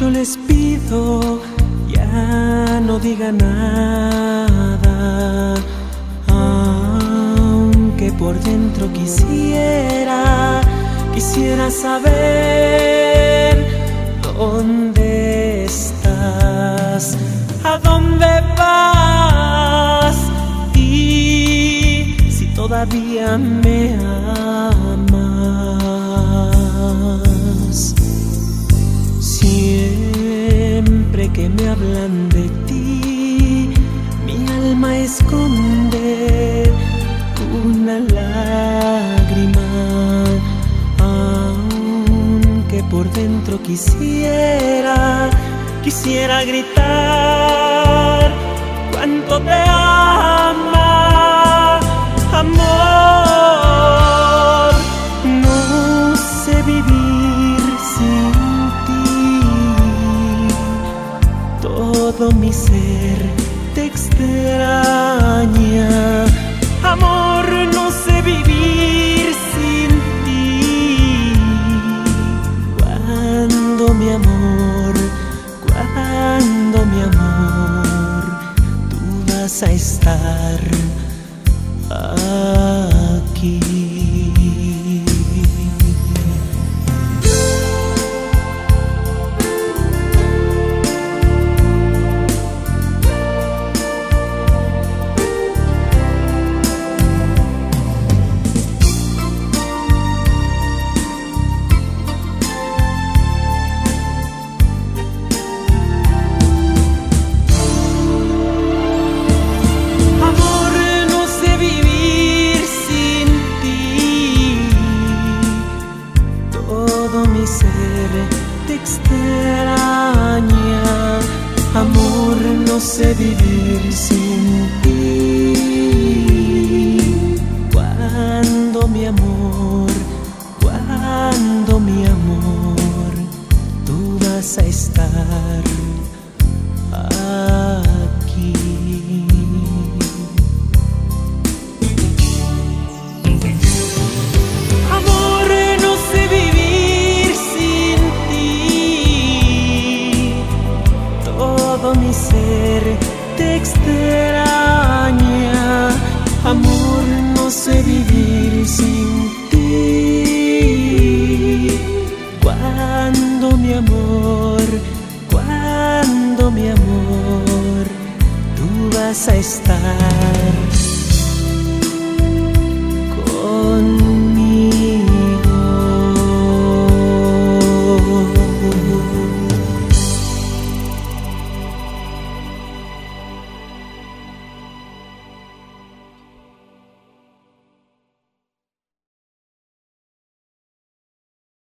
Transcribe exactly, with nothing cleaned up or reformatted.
Yo les pido, ya no digan nada, aunque por dentro quisiera, quisiera saber dónde estás, a dónde vas y si todavía me amas. Siempre que me hablan de ti, mi alma esconde una lágrima, aunque por dentro quisiera, quisiera gritar cuánto te ama, amor. No sé vivir sin todo mi ser te extraña, amor, no sé vivir sin ti. Cuando mi amor, cuando mi amor, tú vas a estar aquí. Mi ser te extraña, amor, no sé vivir sin ti. Cuando mi amor, cuando mi amor, tú vas a estar aquí. Amor, no sé vivir mi ser te extraña, amor, no sé vivir sin ti. Cuando mi amor, cuando mi amor, tú vas a estar